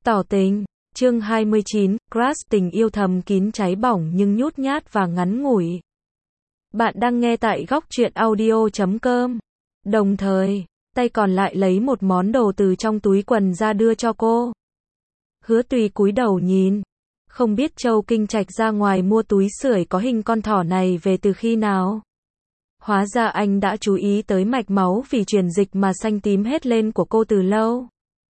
Tỏ tình, chương 29, crush tình yêu thầm kín cháy bỏng nhưng nhút nhát và ngắn ngủi. Bạn đang nghe tại góc truyện audio.com. Đồng thời, tay còn lại lấy một món đồ từ trong túi quần ra đưa cho cô. Hứa Tùy cúi đầu nhìn. Không biết Châu Kinh Trạch ra ngoài mua túi sưởi có hình con thỏ này về từ khi nào. Hóa ra anh đã chú ý tới mạch máu vì truyền dịch mà xanh tím hết lên của cô từ lâu.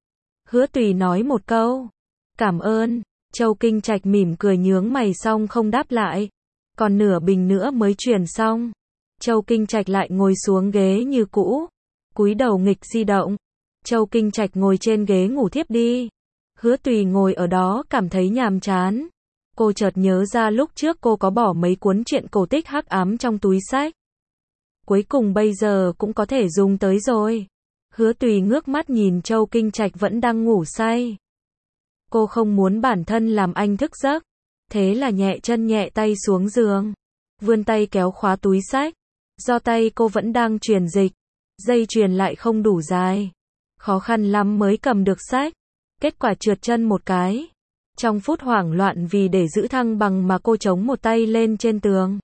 Hứa Tùy nói một câu. Cảm ơn. Châu Kinh Trạch mỉm cười nhướng mày xong không đáp lại. Còn nửa bình nữa mới chuyển xong. Châu Kinh Trạch lại ngồi xuống ghế như cũ. Cúi đầu nghịch di động. Châu Kinh Trạch ngồi trên ghế ngủ thiếp đi. Hứa Tùy ngồi ở đó cảm thấy nhàm chán. Cô chợt nhớ ra lúc trước cô có bỏ mấy cuốn truyện cổ tích hắc ám trong túi xách. Cuối cùng bây giờ cũng có thể dùng tới rồi. Hứa Tùy ngước mắt nhìn Châu Kinh Trạch vẫn đang ngủ say. Cô không muốn bản thân làm anh thức giấc. Thế là nhẹ chân nhẹ tay xuống giường. Vươn tay kéo khóa túi xách. Do tay cô vẫn đang truyền dịch. Dây chuyền lại không đủ dài. Khó khăn lắm mới cầm được xách. Kết quả trượt chân một cái. Trong phút hoảng loạn vì để giữ thăng bằng mà cô chống một tay lên trên tường.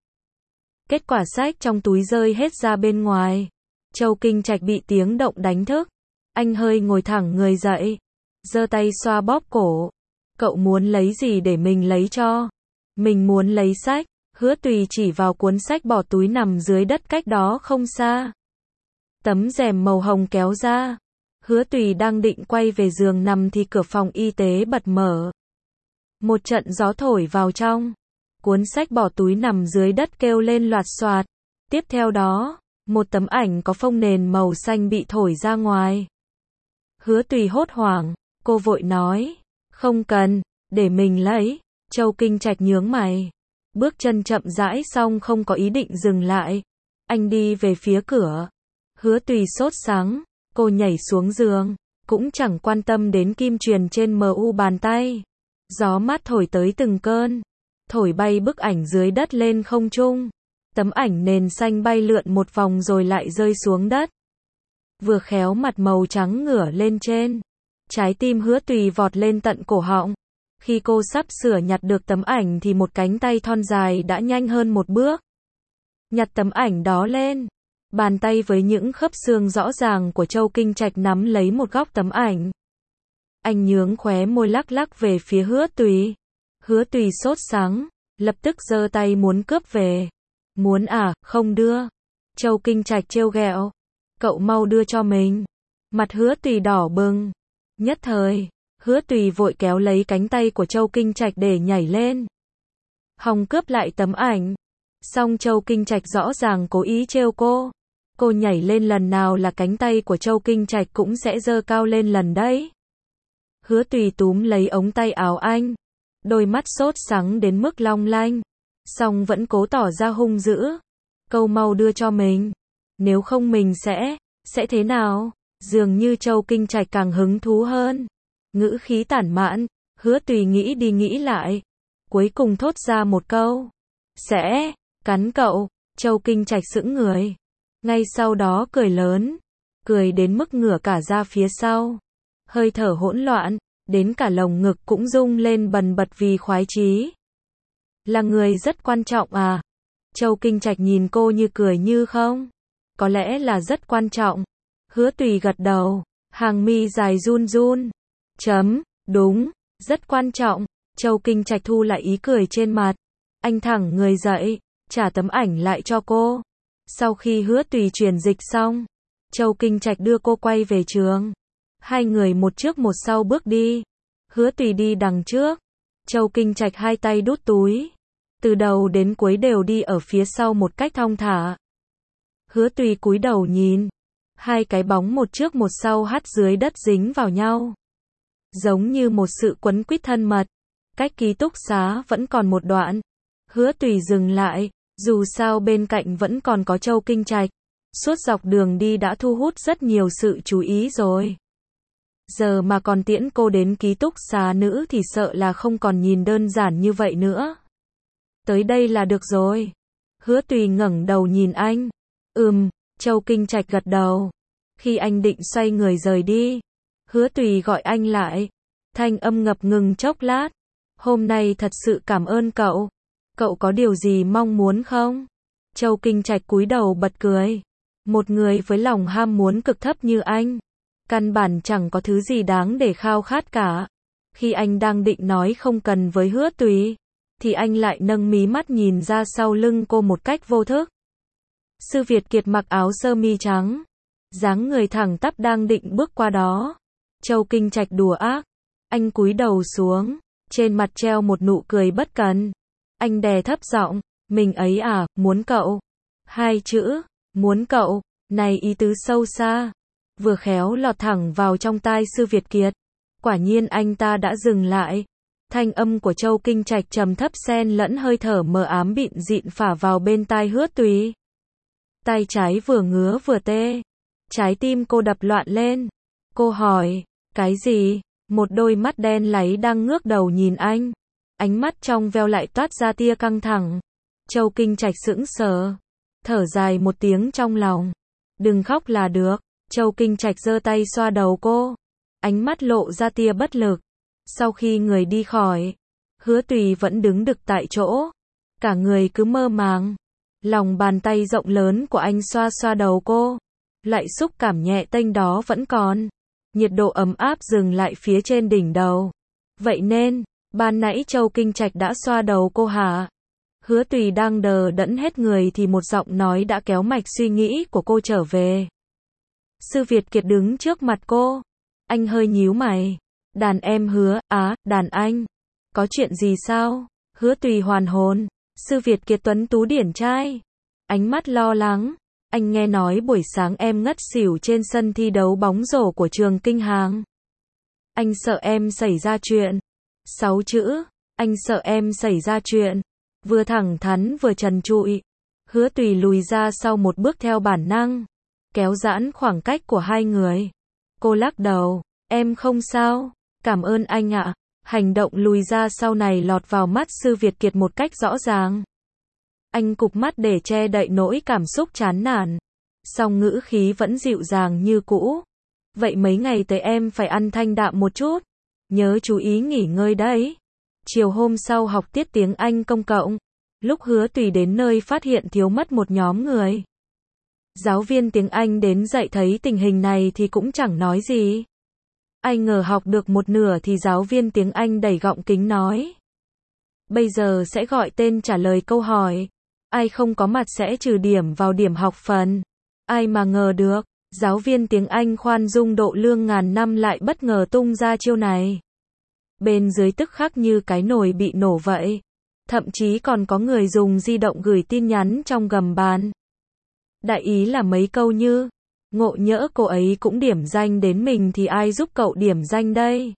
Kết quả xách trong túi rơi hết ra bên ngoài. Châu Kinh Trạch bị tiếng động đánh thức. Anh hơi ngồi thẳng người dậy. Giơ tay xoa bóp cổ. Cậu muốn lấy gì để mình lấy cho? Mình muốn lấy sách. Hứa Tùy chỉ vào cuốn sách bỏ túi nằm dưới đất cách đó không xa. Tấm rèm màu hồng kéo ra. Hứa Tùy đang định quay về giường nằm thì cửa phòng y tế bật mở. Một trận gió thổi vào trong. Cuốn sách bỏ túi nằm dưới đất kêu lên loạt soạt. Tiếp theo đó, một tấm ảnh có phông nền màu xanh bị thổi ra ngoài. Hứa Tùy hốt hoảng, cô vội nói, không cần, để mình lấy. Châu Kinh Trạch nhướng mày. Bước chân chậm rãi xong không có ý định dừng lại. Anh đi về phía cửa. Hứa Tùy sốt sắng, cô nhảy xuống giường, cũng chẳng quan tâm đến kim truyền trên mu bàn tay. Gió mát thổi tới từng cơn, thổi bay bức ảnh dưới đất lên không trung. Tấm ảnh nền xanh bay lượn một vòng rồi lại rơi xuống đất. Vừa khéo mặt màu trắng ngửa lên trên. Trái tim Hứa Tùy vọt lên tận cổ họng. Khi cô sắp sửa nhặt được tấm ảnh thì một cánh tay thon dài đã nhanh hơn một bước. Nhặt tấm ảnh đó lên. Bàn tay với những khớp xương rõ ràng của Châu Kinh Trạch nắm lấy một góc tấm ảnh. Anh nhướng khóe môi lắc lắc về phía Hứa Tùy. Hứa Tùy sốt sắng, lập tức giơ tay muốn cướp về. Muốn à, không đưa. Châu Kinh Trạch trêu ghẹo. Cậu mau đưa cho mình. Mặt Hứa Tùy đỏ bừng. Nhất thời, Hứa Tùy vội kéo lấy cánh tay của Châu Kinh Trạch để nhảy lên. Hòng cướp lại tấm ảnh. Song Châu Kinh Trạch rõ ràng cố ý trêu cô. Cô nhảy lên lần nào là cánh tay của Châu Kinh Trạch cũng sẽ giơ cao lên lần đấy. Hứa Tùy túm lấy ống tay áo anh. Đôi mắt sốt sắng đến mức long lanh. Song vẫn cố tỏ ra hung dữ. Câu mau đưa cho mình. Nếu không mình sẽ thế nào? Dường như Châu Kinh Trạch càng hứng thú hơn. Ngữ khí tản mạn, Hứa Tùy nghĩ đi nghĩ lại. Cuối cùng thốt ra một câu. Sẽ cắn cậu. Châu Kinh Trạch sững người. Ngay sau đó cười lớn. Cười đến mức ngửa cả ra phía sau. Hơi thở hỗn loạn, đến cả lồng ngực cũng rung lên bần bật vì khoái chí. Là người rất quan trọng à? Châu Kinh Trạch nhìn cô như cười như không. Có lẽ là rất quan trọng. Hứa Tùy gật đầu. Hàng mi dài run run. Đúng, rất quan trọng. Châu Kinh Trạch thu lại ý cười trên mặt. Anh thẳng người dậy, trả tấm ảnh lại cho cô. Sau khi Hứa Tùy truyền dịch xong, Châu Kinh Trạch đưa cô quay về trường. Hai người một trước một sau bước đi. Hứa Tùy đi đằng trước. Châu Kinh Trạch hai tay đút túi. Từ đầu đến cuối đều đi ở phía sau một cách thong thả. Hứa Tùy cúi đầu nhìn. Hai cái bóng một trước một sau hắt dưới đất dính vào nhau. Giống như một sự quấn quýt thân mật. Cách ký túc xá vẫn còn một đoạn. Hứa Tùy dừng lại. Dù sao bên cạnh vẫn còn có Châu Kinh Trạch. Suốt dọc đường đi đã thu hút rất nhiều sự chú ý rồi. Giờ mà còn tiễn cô đến ký túc xá nữ thì sợ là không còn nhìn đơn giản như vậy nữa. Tới đây là được rồi. Hứa Tùy ngẩng đầu nhìn anh. Châu Kinh Trạch gật đầu. Khi anh định xoay người rời đi, Hứa Tùy gọi anh lại. Thanh âm ngập ngừng chốc lát. Hôm nay thật sự cảm ơn cậu. Cậu có điều gì mong muốn không? Châu Kinh Trạch cúi đầu bật cười. Một người với lòng ham muốn cực thấp như anh, căn bản chẳng có thứ gì đáng để khao khát cả. Khi anh đang định nói không cần với Hứa Tùy, thì anh lại nâng mí mắt nhìn ra sau lưng cô một cách vô thức. Sư Việt Kiệt mặc áo sơ mi trắng, dáng người thẳng tắp đang định bước qua đó. Châu Kinh Trạch đùa ác. Anh cúi đầu xuống, trên mặt treo một nụ cười bất cần. Anh đè thấp giọng, mình ấy à, muốn cậu. Hai chữ, muốn cậu, này ý tứ sâu xa, vừa khéo lọt thẳng vào trong tai Sư Việt Kiệt. Quả nhiên anh ta đã dừng lại. Thanh âm của Châu Kinh Trạch trầm thấp xen lẫn hơi thở mờ ám bịn dịn phả vào bên tai Hứa Tùy. Tay trái vừa ngứa vừa tê. Trái tim cô đập loạn lên. Cô hỏi, cái gì? Một đôi mắt đen láy đang ngước đầu nhìn anh. Ánh mắt trong veo lại toát ra tia căng thẳng. Châu Kinh Trạch sững sờ, thở dài một tiếng trong lòng. Đừng khóc là được. Châu Kinh Trạch giơ tay xoa đầu cô. Ánh mắt lộ ra tia bất lực. Sau khi người đi khỏi, Hứa Tùy vẫn đứng đực tại chỗ. Cả người cứ mơ màng. Lòng bàn tay rộng lớn của anh xoa xoa đầu cô. Loại xúc cảm nhẹ tênh đó vẫn còn. Nhiệt độ ấm áp dừng lại phía trên đỉnh đầu. Vậy nên, ban nãy Châu Kinh Trạch đã xoa đầu cô hả? Hứa Tùy đang đờ đẫn hết người thì một giọng nói đã kéo mạch suy nghĩ của cô trở về. Sư Việt Kiệt đứng trước mặt cô. Anh hơi nhíu mày. Đàn em Hứa, đàn anh. Có chuyện gì sao? Hứa Tùy hoàn hồn. Sư Việt Kiệt tuấn tú điển trai. Ánh mắt lo lắng. Anh nghe nói buổi sáng em ngất xỉu trên sân thi đấu bóng rổ của trường Kinh Hàng. Anh sợ em xảy ra chuyện. 6 chữ. Anh sợ em xảy ra chuyện. Vừa thẳng thắn vừa trần trụi. Hứa Tùy lùi ra sau một bước theo bản năng, kéo giãn khoảng cách của hai người. Cô lắc đầu. Em không sao. Cảm ơn anh ạ. Hành động lùi ra sau này lọt vào mắt Sư Việt Kiệt một cách rõ ràng. Anh cụp mắt để che đậy nỗi cảm xúc chán nản. Song ngữ khí vẫn dịu dàng như cũ. Vậy mấy ngày tới em phải ăn thanh đạm một chút. Nhớ chú ý nghỉ ngơi đấy. Chiều hôm sau học tiết tiếng Anh công cộng. Lúc Hứa Tùy đến nơi phát hiện thiếu mất một nhóm người. Giáo viên tiếng Anh đến dạy thấy tình hình này thì cũng chẳng nói gì. Ai ngờ học được một nửa thì giáo viên tiếng Anh đẩy gọng kính nói. Bây giờ sẽ gọi tên trả lời câu hỏi. Ai không có mặt sẽ trừ điểm vào điểm học phần. Ai mà ngờ được, giáo viên tiếng Anh khoan dung độ lương ngàn năm lại bất ngờ tung ra chiêu này. Bên dưới tức khắc như cái nồi bị nổ vậy. Thậm chí còn có người dùng di động gửi tin nhắn trong gầm bàn. Đại ý là mấy câu như, ngộ nhỡ cô ấy cũng điểm danh đến mình thì ai giúp cậu điểm danh đây?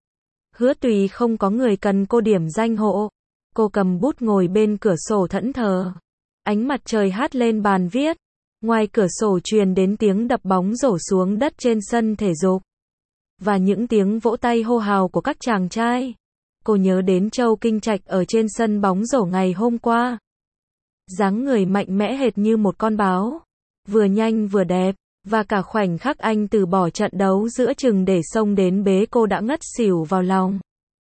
Hứa Tùy không có người cần cô điểm danh hộ. Cô cầm bút ngồi bên cửa sổ thẫn thờ. Ánh mặt trời hắt lên bàn viết. Ngoài cửa sổ truyền đến tiếng đập bóng rổ xuống đất trên sân thể dục. Và những tiếng vỗ tay hô hào của các chàng trai. Cô nhớ đến Châu Kinh Trạch ở trên sân bóng rổ ngày hôm qua. Dáng người mạnh mẽ hệt như một con báo. Vừa nhanh vừa đẹp. Và cả khoảnh khắc anh từ bỏ trận đấu giữa chừng để xông đến bế cô đã ngất xỉu vào lòng.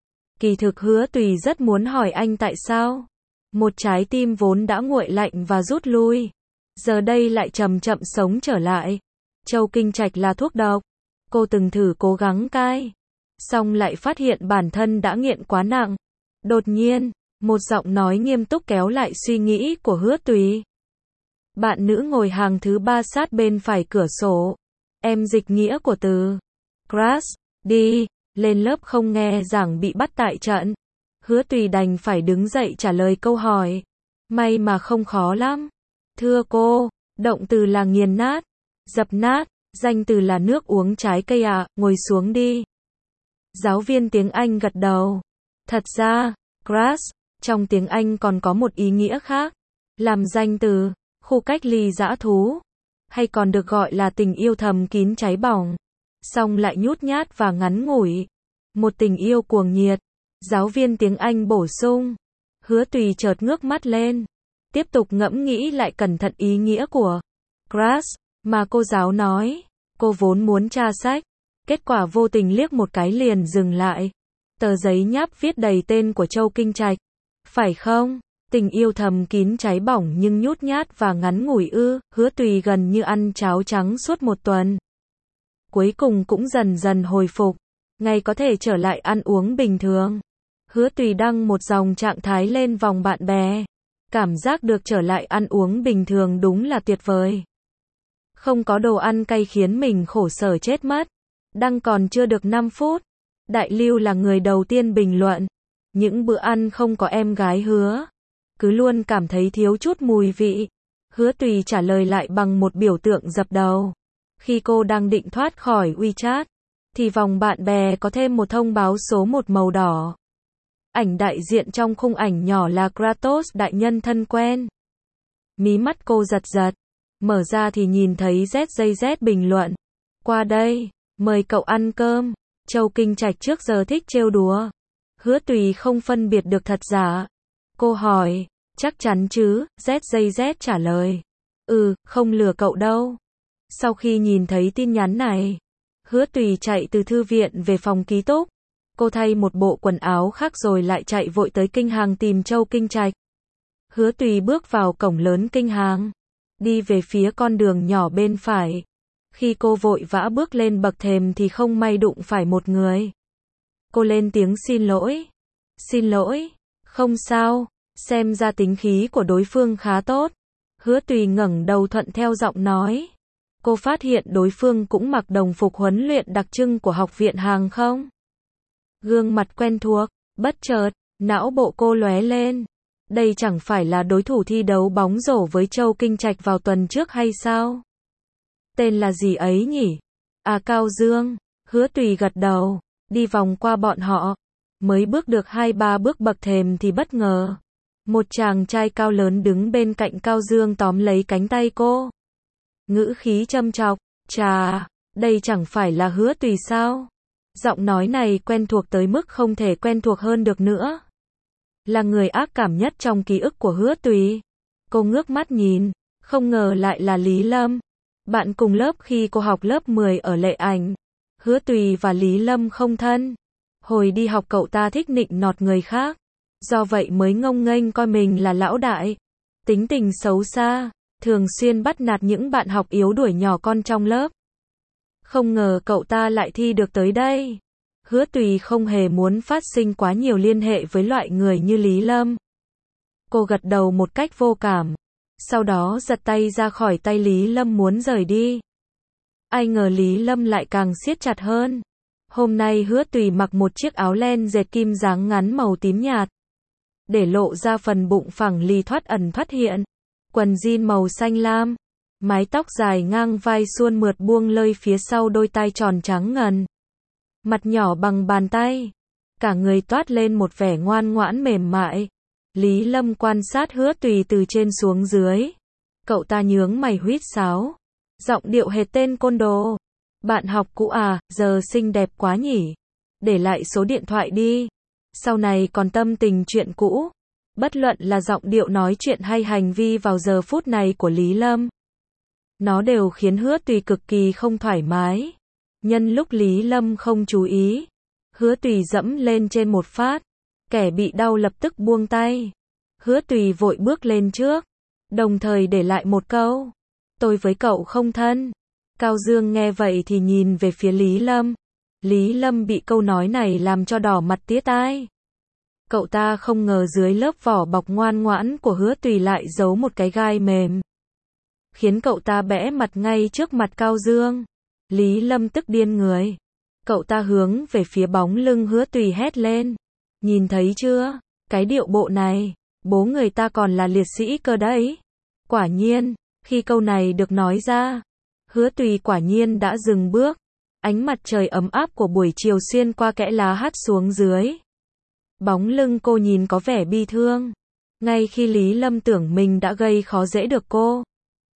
Kỳ thực Hứa Tùy rất muốn hỏi anh tại sao. Một trái tim vốn đã nguội lạnh và rút lui. Giờ đây lại chậm chậm sống trở lại. Châu Kinh Trạch là thuốc độc. Cô từng thử cố gắng cai. Xong lại phát hiện bản thân đã nghiện quá nặng. Đột nhiên, một giọng nói nghiêm túc kéo lại suy nghĩ của Hứa Tùy. Bạn nữ ngồi hàng thứ 3 sát bên phải cửa sổ. Em dịch nghĩa của từ crush đi. Lên lớp không nghe giảng bị bắt tại trận. Hứa Tùy đành phải đứng dậy trả lời câu hỏi. May mà không khó lắm. Thưa cô, động từ là nghiền nát, dập nát, danh từ là nước uống trái cây ạ, ngồi xuống đi. Giáo viên tiếng Anh gật đầu. Thật ra, crush, trong tiếng Anh còn có một ý nghĩa khác. Làm danh từ, khu cách ly dã thú. Hay còn được gọi là tình yêu thầm kín cháy bỏng. Song lại nhút nhát và ngắn ngủi. Một tình yêu cuồng nhiệt. Giáo viên tiếng Anh bổ sung. Hứa Tùy chợt ngước mắt lên. Tiếp tục ngẫm nghĩ lại cẩn thận ý nghĩa của crush mà cô giáo nói. Cô vốn muốn tra sách. Kết quả vô tình liếc một cái liền dừng lại. Tờ giấy nháp viết đầy tên của Châu Kinh Trạch. Phải không? Tình yêu thầm kín cháy bỏng nhưng nhút nhát và ngắn ngủi ư? Hứa Tùy gần như ăn cháo trắng suốt một tuần. Cuối cùng cũng dần dần hồi phục. Ngày có thể trở lại ăn uống bình thường. Hứa Tùy đăng một dòng trạng thái lên vòng bạn bè. Cảm giác được trở lại ăn uống bình thường đúng là tuyệt vời. Không có đồ ăn cay khiến mình khổ sở chết mất. Đăng còn chưa được 5 phút. Đại Lưu là người đầu tiên bình luận. Những bữa ăn không có em gái Hứa. Cứ luôn cảm thấy thiếu chút mùi vị. Hứa Tùy trả lời lại bằng một biểu tượng dập đầu. Khi cô đang định thoát khỏi WeChat, thì vòng bạn bè có thêm một thông báo số 1 màu đỏ. Ảnh đại diện trong khung ảnh nhỏ là Kratos đại nhân thân quen. Mí mắt cô giật giật. Mở ra thì nhìn thấy ZJZ bình luận. Qua đây, mời cậu ăn cơm. Châu Kinh Trạch trước giờ thích trêu đùa. Hứa Tùy không phân biệt được thật giả. Cô hỏi, chắc chắn chứ? ZJZ trả lời. Không lừa cậu đâu. Sau khi nhìn thấy tin nhắn này, Hứa Tùy chạy từ thư viện về phòng ký túc. Cô thay một bộ quần áo khác rồi lại chạy vội tới kinh hàng tìm Châu Kinh Trạch. Hứa Tùy bước vào cổng lớn kinh hàng, đi về phía con đường nhỏ bên phải. Khi cô vội vã bước lên bậc thềm thì không may đụng phải một người. Cô lên tiếng xin lỗi. Xin lỗi, không sao, xem ra tính khí của đối phương khá tốt. Hứa Tùy ngẩng đầu thuận theo giọng nói. Cô phát hiện đối phương cũng mặc đồng phục huấn luyện đặc trưng của học viện hàng không. Gương mặt quen thuộc, bất chợt, não bộ cô lóe lên. Đây chẳng phải là đối thủ thi đấu bóng rổ với Châu Kinh Trạch vào tuần trước hay sao? Tên là gì ấy nhỉ? À, Cao Dương. Hứa Tùy gật đầu, đi vòng qua bọn họ. Mới bước được 2-3 bước bậc thềm thì bất ngờ. Một chàng trai cao lớn đứng bên cạnh Cao Dương tóm lấy cánh tay cô. Ngữ khí châm chọc, chà, đây chẳng phải là Hứa Tùy sao? Giọng nói này quen thuộc tới mức không thể quen thuộc hơn được nữa. Là người ác cảm nhất trong ký ức của Hứa Tùy. Cô ngước mắt nhìn, không ngờ lại là Lý Lâm. Bạn cùng lớp khi cô học lớp 10 ở Lệ Ảnh. Hứa Tùy và Lý Lâm không thân. Hồi đi học cậu ta thích nịnh nọt người khác. Do vậy mới ngông nghênh coi mình là lão đại. Tính tình xấu xa, thường xuyên bắt nạt những bạn học yếu đuổi nhỏ con trong lớp. Không ngờ cậu ta lại thi được tới đây. Hứa Tùy không hề muốn phát sinh quá nhiều liên hệ với loại người như Lý Lâm. Cô gật đầu một cách vô cảm. Sau đó giật tay ra khỏi tay Lý Lâm muốn rời đi. Ai ngờ Lý Lâm lại càng siết chặt hơn. Hôm nay Hứa Tùy mặc một chiếc áo len dệt kim dáng ngắn màu tím nhạt. Để lộ ra phần bụng phẳng lì thoát ẩn thoát hiện. Quần jean màu xanh lam. Mái tóc dài ngang vai suôn mượt buông lơi phía sau đôi tai tròn trắng ngần. Mặt nhỏ bằng bàn tay. Cả người toát lên một vẻ ngoan ngoãn mềm mại. Lý Lâm quan sát Hứa Tùy từ trên xuống dưới. Cậu ta nhướng mày huýt sáo. Giọng điệu hệt tên côn đồ. Bạn học cũ à, giờ xinh đẹp quá nhỉ. Để lại số điện thoại đi. Sau này còn tâm tình chuyện cũ. Bất luận là giọng điệu nói chuyện hay hành vi vào giờ phút này của Lý Lâm. Nó đều khiến Hứa Tùy cực kỳ không thoải mái. Nhân lúc Lý Lâm không chú ý, Hứa Tùy dẫm lên trên một phát. Kẻ bị đau lập tức buông tay. Hứa Tùy vội bước lên trước, đồng thời để lại một câu. Tôi với cậu không thân. Cao Dương nghe vậy thì nhìn về phía Lý Lâm. Lý Lâm bị câu nói này làm cho đỏ mặt tía tai. Cậu ta không ngờ dưới lớp vỏ bọc ngoan ngoãn của Hứa Tùy lại giấu một cái gai mềm. Khiến cậu ta bẽ mặt ngay trước mặt Cao Dương. Lý Lâm tức điên người. Cậu ta hướng về phía bóng lưng Hứa Tùy hét lên. Nhìn thấy chưa? Cái điệu bộ này, bố người ta còn là liệt sĩ cơ đấy. Quả nhiên, khi câu này được nói ra, Hứa Tùy quả nhiên đã dừng bước. Ánh mặt trời ấm áp của buổi chiều xuyên qua kẽ lá hắt xuống dưới. Bóng lưng cô nhìn có vẻ bi thương. Ngay khi Lý Lâm tưởng mình đã gây khó dễ được cô.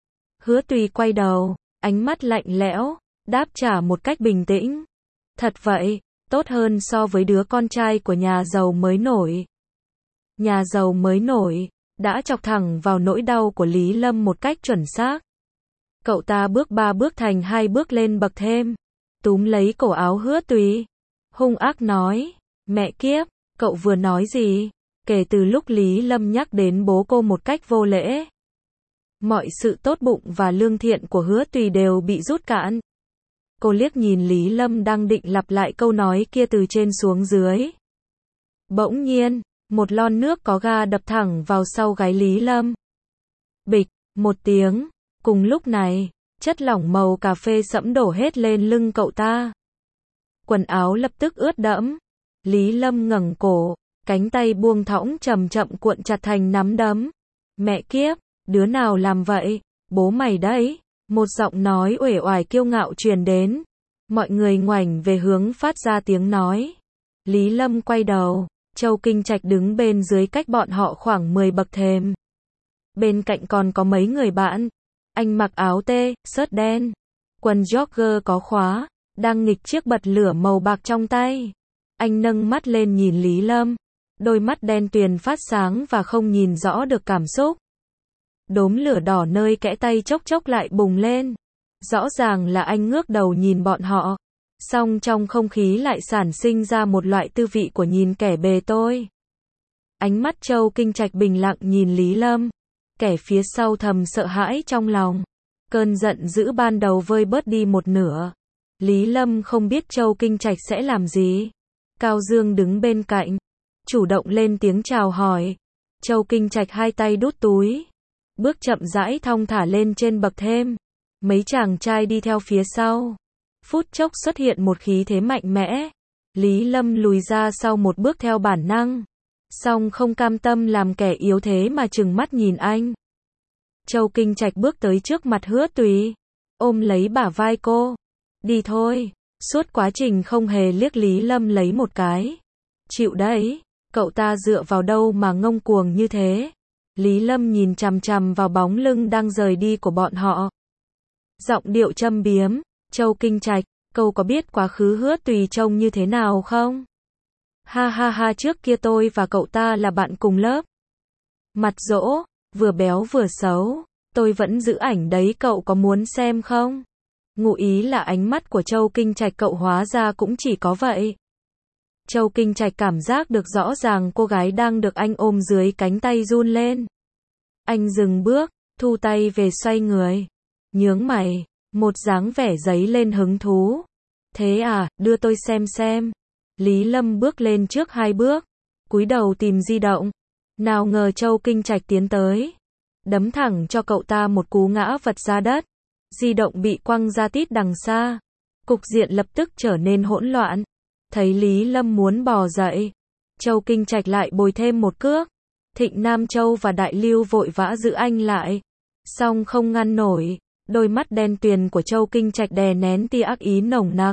Hứa Tùy quay đầu, ánh mắt lạnh lẽo, đáp trả một cách bình tĩnh. Thật vậy, tốt hơn so với đứa con trai của nhà giàu mới nổi. Nhà giàu mới nổi, đã chọc thẳng vào nỗi đau của Lý Lâm một cách chuẩn xác. Cậu ta bước 3 bước thành 2 bước lên bậc thêm, túm lấy cổ áo Hứa Tùy, hung ác nói, Mẹ kiếp, cậu vừa nói gì? Kể từ lúc Lý Lâm nhắc đến bố cô một cách vô lễ, mọi sự tốt bụng và lương thiện của Hứa Tùy đều bị rút cạn. Cô liếc nhìn Lý Lâm đang định lặp lại câu nói kia từ trên xuống dưới. Bỗng nhiên, một lon nước có ga đập thẳng vào sau gáy Lý Lâm. Bịch, một tiếng. Cùng lúc này, chất lỏng màu cà phê sẫm đổ hết lên lưng cậu ta. Quần áo lập tức ướt đẫm. Lý Lâm ngẩng cổ, cánh tay buông thõng chậm chậm cuộn chặt thành nắm đấm. Mẹ kiếp, đứa nào làm vậy? Bố mày đấy. Một giọng nói uể oải kiêu ngạo truyền đến. Mọi người ngoảnh về hướng phát ra tiếng nói. Lý Lâm quay đầu, Châu Kinh Trạch đứng bên dưới cách bọn họ khoảng 10 bậc thềm. Bên cạnh còn có mấy người bạn. Anh mặc áo tê, sớt đen, quần jogger có khóa, đang nghịch chiếc bật lửa màu bạc trong tay. Anh nâng mắt lên nhìn Lý Lâm, đôi mắt đen tuyền phát sáng và không nhìn rõ được cảm xúc. Đốm lửa đỏ nơi kẽ tay chốc chốc lại bùng lên. Rõ ràng là anh ngước đầu nhìn bọn họ, song trong không khí lại sản sinh ra một loại tư vị của nhìn kẻ bề tôi. Ánh mắt Châu Kinh Trạch bình lặng nhìn Lý Lâm, kẻ phía sau thầm sợ hãi trong lòng. Cơn giận dữ ban đầu vơi bớt đi một nửa. Lý Lâm không biết Châu Kinh Trạch sẽ làm gì. Cao Dương đứng bên cạnh, chủ động lên tiếng chào hỏi. Châu Kinh Trạch hai tay đút túi, bước chậm rãi thong thả lên trên bậc thềm. Mấy chàng trai đi theo phía sau. Phút chốc xuất hiện một khí thế mạnh mẽ. Lý Lâm lùi ra sau một bước theo bản năng, song không cam tâm làm kẻ yếu thế mà trừng mắt nhìn anh. Châu Kinh Trạch bước tới trước mặt Hứa Tùy, ôm lấy bả vai cô. Đi thôi. Suốt quá trình không hề liếc Lý Lâm lấy một cái. Chịu đấy, cậu ta dựa vào đâu mà ngông cuồng như thế? Lý Lâm nhìn chằm chằm vào bóng lưng đang rời đi của bọn họ. Giọng điệu châm biếm, Châu Kinh Trạch, cậu có biết quá khứ Hứa Tùy trông như thế nào không? Ha ha ha, trước kia tôi và cậu ta là bạn cùng lớp. Mặt dỗ, vừa béo vừa xấu, tôi vẫn giữ ảnh đấy, cậu có muốn xem không? Ngụ ý là ánh mắt của Châu Kinh Trạch cậu hóa ra cũng chỉ có vậy. Châu Kinh Trạch cảm giác được rõ ràng cô gái đang được anh ôm dưới cánh tay run lên. Anh dừng bước, thu tay về xoay người. Nhướng mày, một dáng vẻ dấy lên hứng thú. Thế à, đưa tôi xem. Lý Lâm bước lên trước hai bước, cúi đầu tìm di động. Nào ngờ Châu Kinh Trạch tiến tới, đấm thẳng cho cậu ta một cú ngã vật ra đất. Di động bị quăng ra tít đằng xa. Cục diện lập tức trở nên hỗn loạn. Thấy Lý Lâm muốn bò dậy, Châu Kinh Trạch lại bồi thêm một cước. Thịnh Nam Châu và Đại Lưu vội vã giữ anh lại, song không ngăn nổi. Đôi mắt đen tuyền của Châu Kinh Trạch đè nén tia ác ý nồng nặc.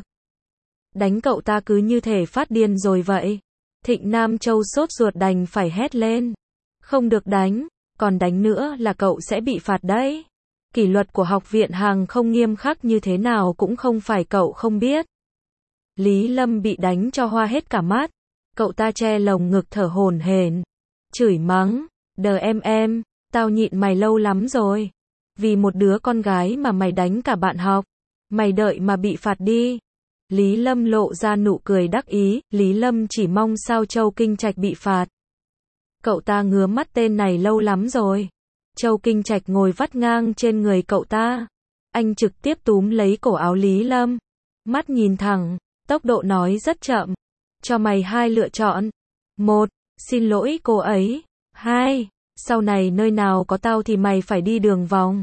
Đánh cậu ta cứ như thể phát điên rồi vậy. Thịnh Nam Châu sốt ruột đành phải hét lên. Không được đánh, còn đánh nữa là cậu sẽ bị phạt đấy. Kỷ luật của học viện hàng không nghiêm khắc như thế nào cũng không phải cậu không biết. Lý Lâm bị đánh cho hoa hết cả mắt. Cậu ta che lồng ngực thở hổn hển, chửi mắng, đờ em, tao nhịn mày lâu lắm rồi. Vì một đứa con gái mà mày đánh cả bạn học. Mày đợi mà bị phạt đi. Lý Lâm lộ ra nụ cười đắc ý. Lý Lâm chỉ mong sao Châu Kinh Trạch bị phạt. Cậu ta ngứa mắt tên này lâu lắm rồi. Châu Kinh Trạch ngồi vắt ngang trên người cậu ta. Anh trực tiếp túm lấy cổ áo Lý Lâm. Mắt nhìn thẳng, tốc độ nói rất chậm. Cho mày hai lựa chọn. 1. Xin lỗi cô ấy. 2. Sau này nơi nào có tao thì mày phải đi đường vòng.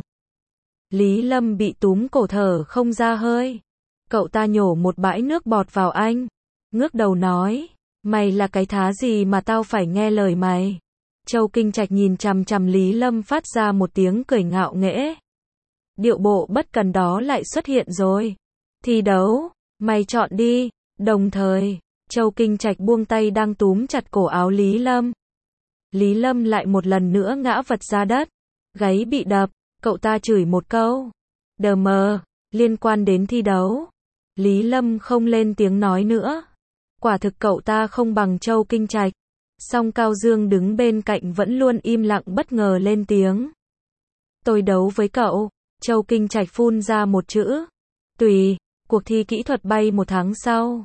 Lý Lâm bị túm cổ thở không ra hơi. Cậu ta nhổ một bãi nước bọt vào anh. Ngước đầu nói. Mày là cái thá gì mà tao phải nghe lời mày? Châu Kinh Trạch nhìn chằm chằm Lý Lâm phát ra một tiếng cười ngạo nghễ. Điệu bộ bất cần đó lại xuất hiện rồi. Thi đấu, mày chọn đi. Đồng thời, Châu Kinh Trạch buông tay đang túm chặt cổ áo Lý Lâm. Lý Lâm lại một lần nữa ngã vật ra đất. Gáy bị đập, cậu ta chửi một câu. Đờ mờ, liên quan đến thi đấu. Lý Lâm không lên tiếng nói nữa. Quả thực cậu ta không bằng Châu Kinh Trạch. Song Cao Dương đứng bên cạnh vẫn luôn im lặng bất ngờ lên tiếng. Tôi đấu với cậu. Châu Kinh Trạch phun ra một chữ. Tùy, cuộc thi kỹ thuật bay một tháng sau.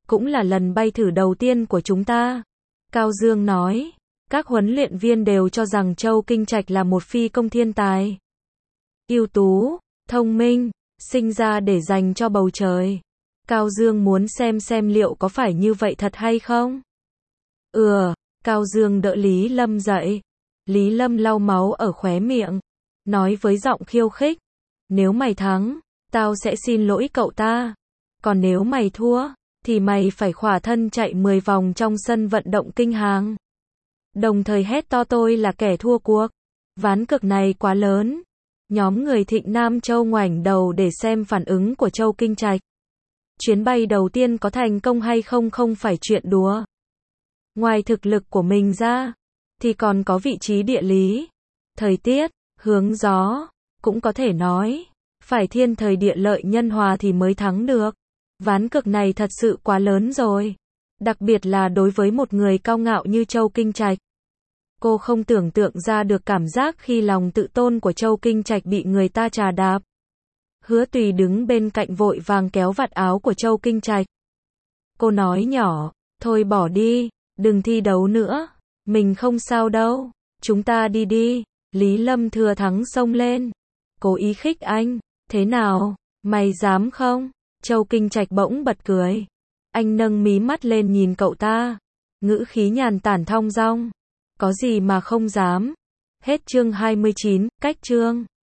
cũng là lần bay thử đầu tiên của chúng ta. Cao Dương nói, các huấn luyện viên đều cho rằng Châu Kinh Trạch là một phi công thiên tài. Ưu tú, thông minh, sinh ra để dành cho bầu trời. Cao Dương muốn xem liệu có phải như vậy thật hay không? Cao Dương đỡ Lý Lâm dậy. Lý Lâm lau máu ở khóe miệng, nói với giọng khiêu khích, nếu mày thắng, tao sẽ xin lỗi cậu ta. Còn nếu mày thua, thì mày phải khỏa thân chạy 10 vòng trong sân vận động Kinh Hàng. Đồng thời hét to tôi là kẻ thua cuộc. Ván cược này quá lớn. Nhóm người Thịnh Nam Châu ngoảnh đầu để xem phản ứng của Châu Kinh Trạch. Chuyến bay đầu tiên có thành công hay không không phải chuyện đùa. Ngoài thực lực của mình ra, thì còn có vị trí địa lý, thời tiết, hướng gió, cũng có thể nói, phải thiên thời địa lợi nhân hòa thì mới thắng được. Ván cược này thật sự quá lớn rồi. Đặc biệt là đối với một người cao ngạo như Châu Kinh Trạch. Cô không tưởng tượng ra được cảm giác khi lòng tự tôn của Châu Kinh Trạch bị người ta trà đạp. Hứa Tùy đứng bên cạnh vội vàng kéo vạt áo của Châu Kinh Trạch. Cô nói nhỏ, thôi bỏ đi, đừng thi đấu nữa, mình không sao đâu, chúng ta đi đi. Lý Lâm thừa thắng xông lên, cố ý khích anh, thế nào, mày dám không? Châu Kinh Trạch bỗng bật cười. Anh nâng mí mắt lên nhìn cậu ta, ngữ khí nhàn tản thong dong. Có gì mà không dám. Hết chương 29, cách chương.